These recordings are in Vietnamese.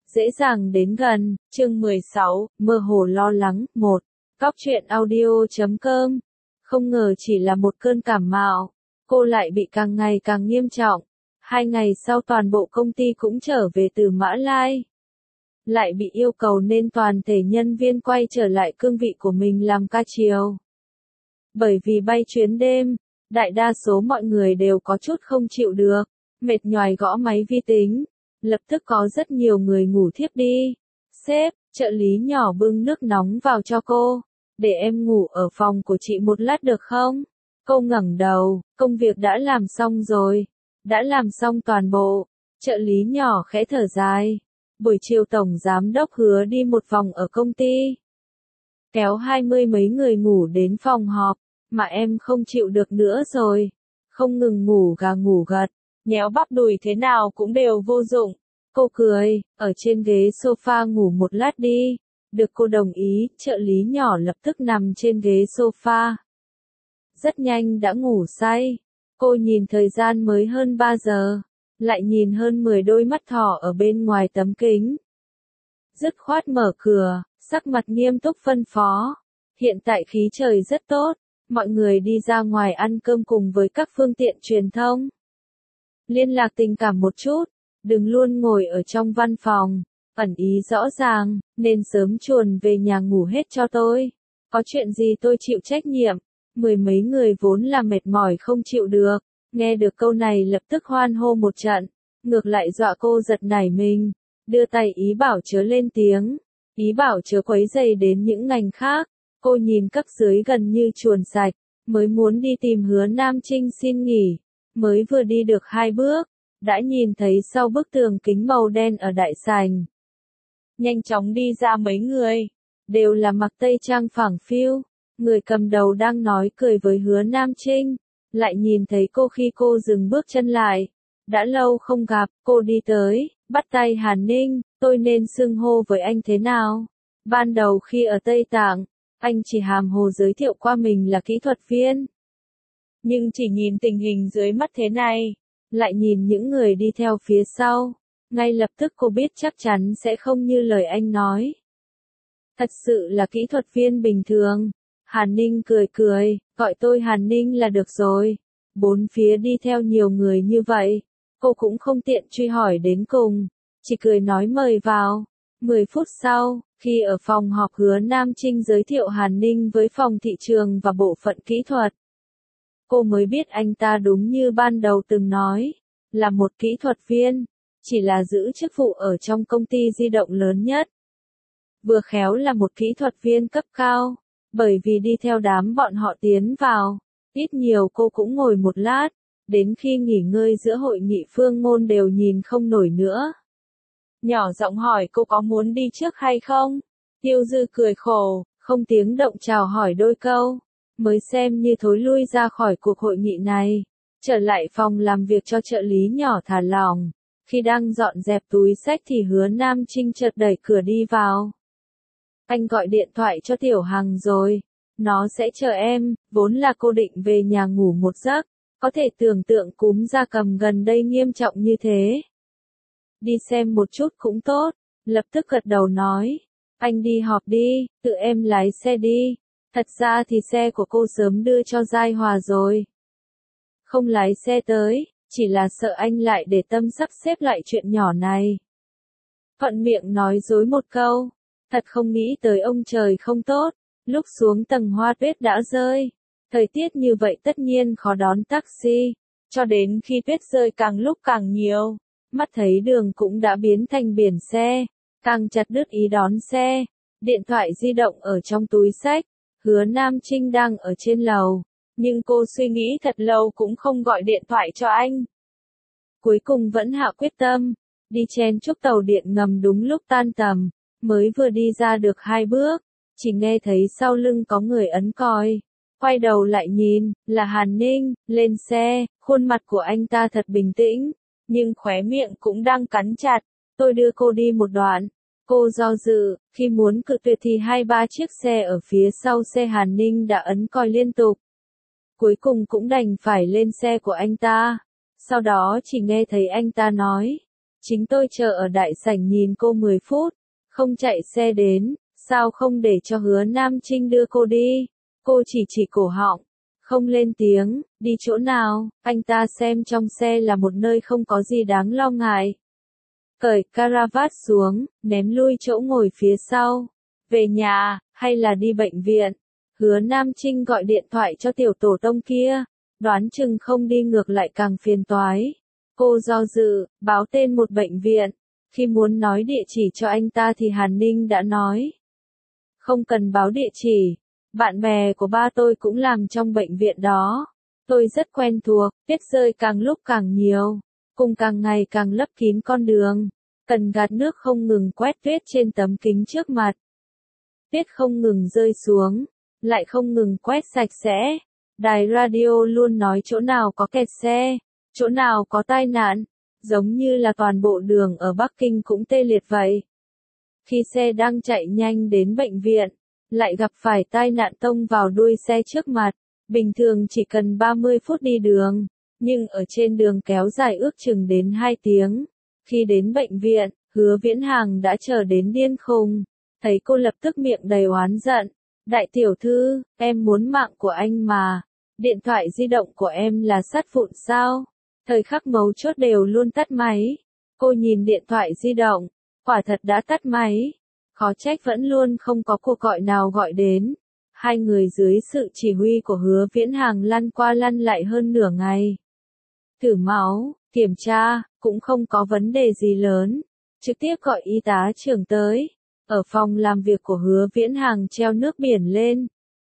Dễ dàng đến gần, chương 16, mơ hồ lo lắng, 1. Cóc truyện audio.com. Không ngờ chỉ là một cơn cảm mạo, cô lại bị càng ngày càng nghiêm trọng. 2 ngày sau toàn bộ công ty cũng trở về từ Mã Lai. Lại bị yêu cầu nên toàn thể nhân viên quay trở lại cương vị của mình làm ca chiều. Bởi vì bay chuyến đêm, đại đa số mọi người đều có chút không chịu được, mệt nhoài gõ máy vi tính. Lập tức có rất nhiều người ngủ thiếp đi. Sếp, trợ lý nhỏ bưng nước nóng vào cho cô. Để em ngủ ở phòng của chị một lát được không? Cô ngẩng đầu, công việc đã làm xong rồi. Đã làm xong toàn bộ. Trợ lý nhỏ khẽ thở dài. Buổi chiều tổng giám đốc hứa đi một vòng ở công ty. Kéo 20 mấy người ngủ đến phòng họp, mà em không chịu được nữa rồi. Không ngừng ngủ gà ngủ gật. Nhéo bắp đùi thế nào cũng đều vô dụng. Cô cười, ở trên ghế sofa ngủ một lát đi. Được cô đồng ý, trợ lý nhỏ lập tức nằm trên ghế sofa. Rất nhanh đã ngủ say. Cô nhìn thời gian mới hơn 3 giờ. Lại nhìn hơn 10 đôi mắt thỏ ở bên ngoài tấm kính. Dứt khoát mở cửa, sắc mặt nghiêm túc phân phó. Hiện tại khí trời rất tốt. Mọi người đi ra ngoài ăn cơm cùng với các phương tiện truyền thông. Liên lạc tình cảm một chút, đừng luôn ngồi ở trong văn phòng, ẩn ý rõ ràng, nên sớm chuồn về nhà ngủ hết cho tôi. Có chuyện gì tôi chịu trách nhiệm. 10 mấy người vốn là mệt mỏi không chịu được, nghe được câu này lập tức hoan hô một trận, ngược lại dọa cô giật nảy mình, đưa tay ý bảo chớ lên tiếng, ý bảo chớ quấy rầy đến những ngành khác. Cô nhìn cấp dưới gần như chuồn sạch, mới muốn đi tìm Hứa Nam Trinh xin nghỉ. Mới vừa đi được 2 bước, đã nhìn thấy sau bức tường kính màu đen ở đại sảnh. Nhanh chóng đi ra mấy người, đều là mặc tây trang phẳng phiu, người cầm đầu đang nói cười với Hứa Nam Trinh, lại nhìn thấy cô khi cô dừng bước chân lại. Đã lâu không gặp, cô đi tới, bắt tay Hàn Ninh, tôi nên xưng hô với anh thế nào? Ban đầu khi ở Tây Tạng, anh chỉ hàm hồ giới thiệu qua mình là kỹ thuật viên. Nhưng chỉ nhìn tình hình dưới mắt thế này, lại nhìn những người đi theo phía sau, ngay lập tức cô biết chắc chắn sẽ không như lời anh nói. Thật sự là kỹ thuật viên bình thường. Hàn Ninh cười cười, gọi tôi Hàn Ninh là được rồi. Bốn phía đi theo nhiều người như vậy, cô cũng không tiện truy hỏi đến cùng, chỉ cười nói mời vào. 10 phút sau, khi ở phòng họp Hứa Nam Trinh giới thiệu Hàn Ninh với phòng thị trường và bộ phận kỹ thuật. Cô mới biết anh ta đúng như ban đầu từng nói, là một kỹ thuật viên, chỉ là giữ chức vụ ở trong công ty di động lớn nhất. Vừa khéo là một kỹ thuật viên cấp cao, bởi vì đi theo đám bọn họ tiến vào, ít nhiều cô cũng ngồi một lát, đến khi nghỉ ngơi giữa hội nghị Phương Ngôn đều nhìn không nổi nữa. Nhỏ giọng hỏi cô có muốn đi trước hay không? Tiêu Dư cười khổ, không tiếng động chào hỏi đôi câu. Mới xem như thối lui ra khỏi cuộc hội nghị này, trở lại phòng làm việc cho trợ lý nhỏ thả lỏng. Khi đang dọn dẹp túi xách thì Hứa Nam Trinh chợt đẩy cửa đi vào. Anh gọi điện thoại cho Tiểu Hằng rồi, nó sẽ chờ em, vốn là cô định về nhà ngủ một giấc, có thể tưởng tượng cúm gia cầm gần đây nghiêm trọng như thế. Đi xem một chút cũng tốt, lập tức gật đầu nói, anh đi họp đi, tự em lái xe đi. Thật ra thì xe của cô sớm đưa cho Giai Hòa rồi. Không lái xe tới, chỉ là sợ anh lại để tâm sắp xếp lại chuyện nhỏ này. Thuận miệng nói dối một câu, thật không nghĩ tới ông trời không tốt, lúc xuống tầng hoa tuyết đã rơi. Thời tiết như vậy tất nhiên khó đón taxi, cho đến khi tuyết rơi càng lúc càng nhiều, mắt thấy đường cũng đã biến thành biển xe, càng chặt đứt ý đón xe. Điện thoại di động ở trong túi xách. Hứa Nam Trinh đang ở trên lầu, nhưng cô suy nghĩ thật lâu cũng không gọi điện thoại cho anh. Cuối cùng vẫn hạ quyết tâm, đi chen chúc tàu điện ngầm đúng lúc tan tầm, mới vừa đi ra được 2 bước, chỉ nghe thấy sau lưng có người ấn còi. Quay đầu lại nhìn, là Hàn Ninh, lên xe, khuôn mặt của anh ta thật bình tĩnh, nhưng khóe miệng cũng đang cắn chặt, tôi đưa cô đi một đoạn. Cô do dự, khi muốn cự tuyệt thì 2-3 chiếc xe ở phía sau xe Hàn Ninh đã ấn còi liên tục. Cuối cùng cũng đành phải lên xe của anh ta. Sau đó chỉ nghe thấy anh ta nói, Chính tôi chờ ở đại sảnh nhìn cô 10 phút, không chạy xe đến, sao không để cho Hứa Nam Trinh đưa cô đi? Cô chỉ cổ họng, không lên tiếng, đi chỗ nào, anh ta xem trong xe là một nơi không có gì đáng lo ngại. Cởi caravat xuống, ném lui chỗ ngồi phía sau. Về nhà, hay là đi bệnh viện? Hứa Nam Trinh gọi điện thoại cho tiểu tổ tông kia, đoán chừng không đi ngược lại càng phiền toái. Cô do dự, báo tên một bệnh viện. Khi muốn nói địa chỉ cho anh ta thì Hàn Ninh đã nói. Không cần báo địa chỉ. Bạn bè của ba tôi cũng làm trong bệnh viện đó. Tôi rất quen thuộc, tuyết rơi càng lúc càng nhiều. Cùng càng ngày càng lấp kín con đường. Cần gạt nước không ngừng quét tuyết trên tấm kính trước mặt. Tuyết không ngừng rơi xuống, lại không ngừng quét sạch sẽ. Đài radio luôn nói chỗ nào có kẹt xe, chỗ nào có tai nạn, giống như là toàn bộ đường ở Bắc Kinh cũng tê liệt vậy. Khi xe đang chạy nhanh đến bệnh viện, lại gặp phải tai nạn tông vào đuôi xe trước mặt. Bình thường chỉ cần 30 phút đi đường, nhưng ở trên đường kéo dài ước chừng đến 2 tiếng. Khi đến bệnh viện, Hứa Viễn Hàng đã chờ đến điên khùng. Thấy cô lập tức miệng đầy oán giận. Đại tiểu thư, em muốn mạng của anh mà. Điện thoại di động của em là sắt vụn sao? Thời khắc mấu chốt đều luôn tắt máy. Cô nhìn điện thoại di động, quả thật đã tắt máy. Khó trách vẫn luôn không có cuộc gọi nào gọi đến. Hai người dưới sự chỉ huy của Hứa Viễn Hàng lăn qua lăn lại hơn nửa ngày. Thử máu, kiểm tra, cũng không có vấn đề gì lớn. Trực tiếp gọi y tá trưởng tới. Ở phòng làm việc của Hứa Viễn Hàng treo nước biển lên.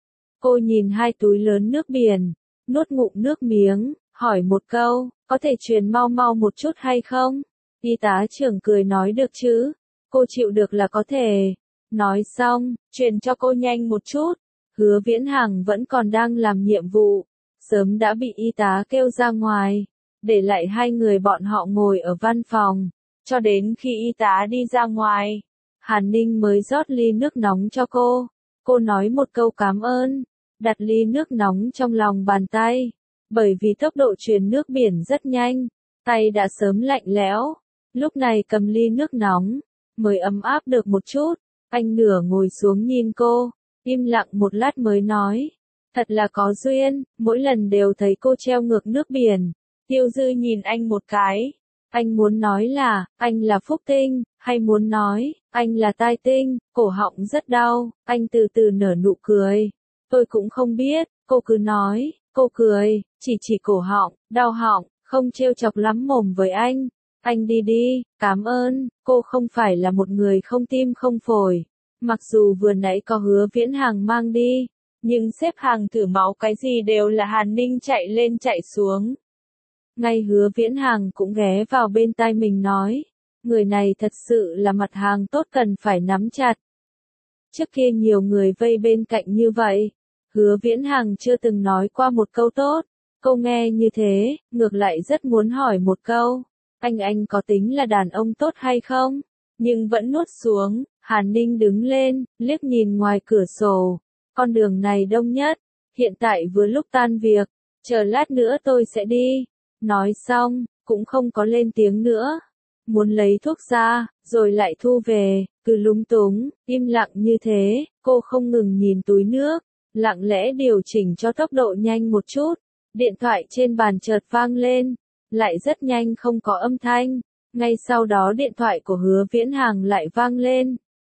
Cô nhìn 2 túi lớn nước biển, nuốt ngụm nước miếng, hỏi một câu, có thể truyền mau mau một chút hay không? Y tá trưởng cười nói được chứ, cô chịu được là có thể. Nói xong, truyền cho cô nhanh một chút. Hứa Viễn Hàng vẫn còn đang làm nhiệm vụ, sớm đã bị y tá kêu ra ngoài, để lại 2 người bọn họ ngồi ở văn phòng, cho đến khi y tá đi ra ngoài. Hàn Ninh mới rót ly nước nóng cho cô. Cô nói một câu cảm ơn, đặt ly nước nóng trong lòng bàn tay. Bởi vì tốc độ truyền nước biển rất nhanh, tay đã sớm lạnh lẽo. Lúc này cầm ly nước nóng, mới ấm áp được một chút. Anh nửa ngồi xuống nhìn cô, im lặng một lát mới nói. Thật là có duyên, mỗi lần đều thấy cô treo ngược nước biển. Tiêu Dư nhìn anh một cái. Anh muốn nói là, anh là phúc tinh, hay muốn nói, anh là tai tinh, cổ họng rất đau, anh từ từ nở nụ cười. Tôi cũng không biết, cô cứ nói, cô cười, chỉ cổ họng, đau họng, không trêu chọc lắm mồm với anh. Anh đi đi, cảm ơn, cô không phải là một người không tim không phổi. Mặc dù vừa nãy có Hứa Viễn Hàng mang đi, nhưng xếp hàng thử máu cái gì đều là Hàn Ninh chạy lên chạy xuống. Ngay Hứa Viễn Hàng cũng ghé vào bên tai mình nói, người này thật sự là mặt hàng tốt cần phải nắm chặt. Trước kia nhiều người vây bên cạnh như vậy, Hứa Viễn Hàng chưa từng nói qua một câu tốt. Cô nghe như thế, ngược lại rất muốn hỏi một câu, anh có tính là đàn ông tốt hay không? Nhưng vẫn nuốt xuống. Hàn Ninh đứng lên, liếc nhìn ngoài cửa sổ. Con đường này đông nhất, hiện tại vừa lúc tan việc, chờ lát nữa tôi sẽ đi. Nói xong, cũng không có lên tiếng nữa. Muốn lấy thuốc ra, rồi lại thu về, cứ lúng túng, im lặng như thế, cô không ngừng nhìn túi nước, lặng lẽ điều chỉnh cho tốc độ nhanh một chút. Điện thoại trên bàn chợt vang lên, lại rất nhanh không có âm thanh. Ngay sau đó điện thoại của Hứa Viễn Hàng lại vang lên.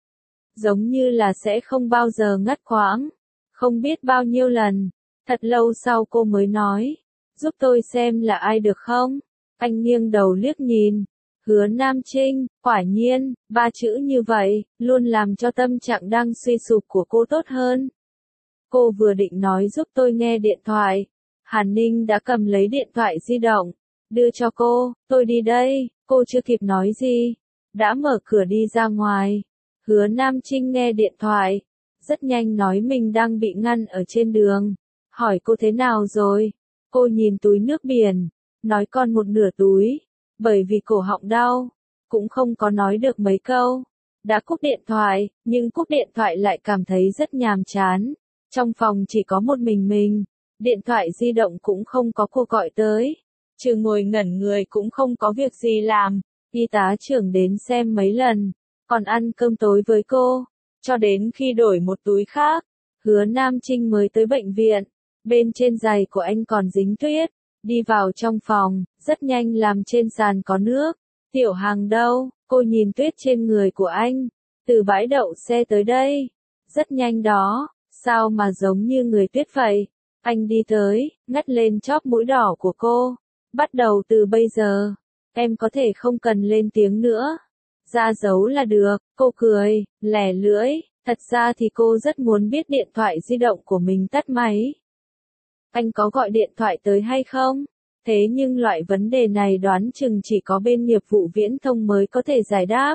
Giống như là sẽ không bao giờ ngắt quãng. Không biết bao nhiêu lần. Thật lâu sau cô mới nói. Giúp tôi xem là ai được không? Anh nghiêng đầu liếc nhìn. Hứa Nam Trinh, quả nhiên, 3 chữ như vậy, luôn làm cho tâm trạng đang suy sụp của cô tốt hơn. Cô vừa định nói giúp tôi nghe điện thoại. Hàn Ninh đã cầm lấy điện thoại di động. Đưa cho cô, tôi đi đây. Cô chưa kịp nói gì. Đã mở cửa đi ra ngoài. Hứa Nam Trinh nghe điện thoại. Rất nhanh nói mình đang bị ngăn ở trên đường. Hỏi cô thế nào rồi? Cô nhìn túi nước biển. Nói còn một nửa túi. Bởi vì cổ họng đau. Cũng không có nói được mấy câu. Đã cúp điện thoại, nhưng cúp điện thoại lại cảm thấy rất nhàm chán. Trong phòng chỉ có một mình. Điện thoại di động cũng không có cuộc gọi tới. Trừ ngồi ngẩn người cũng không có việc gì làm. Y tá trưởng đến xem mấy lần, còn ăn cơm tối với cô, cho đến khi đổi một túi khác. Hứa Nam Trinh mới tới bệnh viện, bên trên giày của anh còn dính tuyết, đi vào trong phòng, rất nhanh làm trên sàn có nước. Tiểu Hằng đâu? Cô nhìn tuyết trên người của anh, từ bãi đậu xe tới đây, rất nhanh đó, sao mà giống như người tuyết vậy? Anh đi tới, ngắt lên chóp mũi đỏ của cô, bắt đầu từ bây giờ, em có thể không cần lên tiếng nữa, ra dấu là được. Cô cười, lẻ lưỡi, thật ra thì cô rất muốn biết điện thoại di động của mình tắt máy. Anh có gọi điện thoại tới hay không? Thế nhưng loại vấn đề này đoán chừng chỉ có bên nghiệp vụ viễn thông mới có thể giải đáp.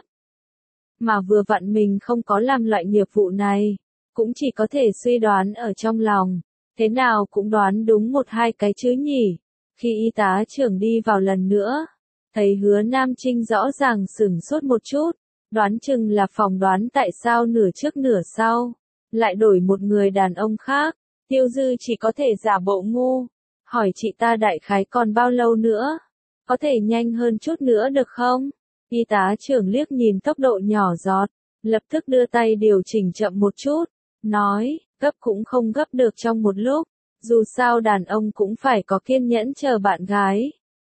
Mà vừa vặn mình không có làm loại nghiệp vụ này, cũng chỉ có thể suy đoán ở trong lòng, thế nào cũng đoán đúng một hai cái chứ nhỉ. Khi y tá trưởng đi vào lần nữa, thấy Hứa Nam Trinh rõ ràng sửng sốt một chút, đoán chừng là phỏng đoán tại sao nửa trước nửa sau, lại đổi một người đàn ông khác. Tiêu Dư chỉ có thể giả bộ ngu, hỏi chị ta đại khái còn bao lâu nữa, có thể nhanh hơn chút nữa được không? Y tá trưởng liếc nhìn tốc độ nhỏ giọt, lập tức đưa tay điều chỉnh chậm một chút, nói, gấp cũng không gấp được trong một lúc, dù sao đàn ông cũng phải có kiên nhẫn chờ bạn gái.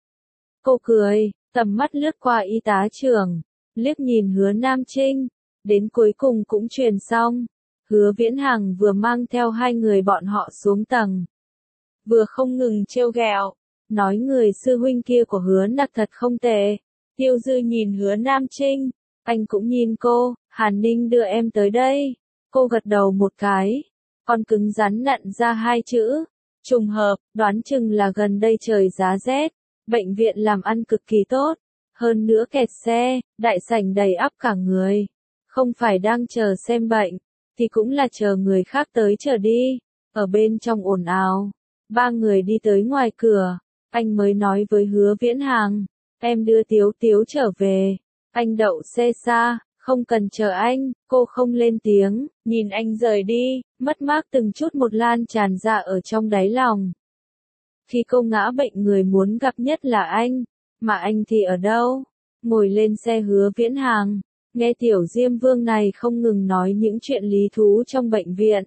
Cô cười, tầm mắt lướt qua y tá trưởng, liếc nhìn Hứa Nam Trinh, đến cuối cùng cũng truyền xong. Hứa Viễn Hằng vừa mang theo hai người bọn họ xuống tầng, vừa không ngừng trêu ghẹo, nói người sư huynh kia của Hứa Nặc thật không tệ. Tiêu Dư nhìn Hứa Nam Trinh, anh cũng nhìn cô, Hàn Ninh đưa em tới đây. Cô gật đầu một cái, còn cứng rắn nặn ra hai chữ, trùng hợp, đoán chừng là gần đây trời giá rét, bệnh viện làm ăn cực kỳ tốt, hơn nữa kẹt xe, đại sảnh đầy ắp cả người, không phải đang chờ xem bệnh, thì cũng là chờ người khác tới chờ đi. Ở bên trong ồn ào, ba người đi tới ngoài cửa, anh mới nói với Hứa Viễn Hằng, em đưa Tiếu Tiếu trở về, anh đậu xe xa, không cần chờ anh. Cô không lên tiếng, nhìn anh rời đi, mất mát từng chút một lan tràn ra ở trong đáy lòng. Khi cô ngã bệnh người muốn gặp nhất là anh, mà anh thì ở đâu? Ngồi lên xe Hứa Viễn Hằng, nghe tiểu Diêm Vương này không ngừng nói những chuyện lý thú trong bệnh viện.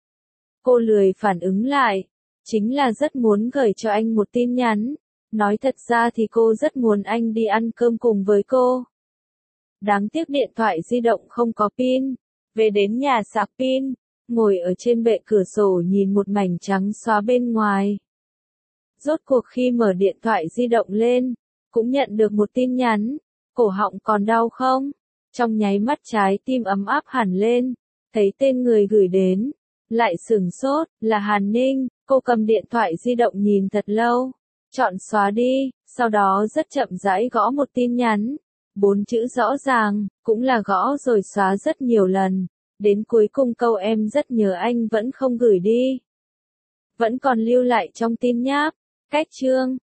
Cô lười phản ứng lại, chính là rất muốn gửi cho anh một tin nhắn. Nói thật ra thì cô rất muốn anh đi ăn cơm cùng với cô. Đáng tiếc điện thoại di động không có pin. Về đến nhà sạc pin, ngồi ở trên bệ cửa sổ nhìn một mảnh trắng xóa bên ngoài. Rốt cuộc khi mở điện thoại di động lên, cũng nhận được một tin nhắn. Cổ họng còn đau không? Trong nháy mắt trái tim ấm áp hẳn lên, thấy tên người gửi đến, lại sửng sốt, là Hàn Ninh. Cô cầm điện thoại di động nhìn thật lâu, chọn xóa đi, sau đó rất chậm rãi gõ một tin nhắn. 4 chữ rõ ràng, cũng là gõ rồi xóa rất nhiều lần, đến cuối cùng câu em rất nhớ anh vẫn không gửi đi. Vẫn còn lưu lại trong tin nháp. Cách chương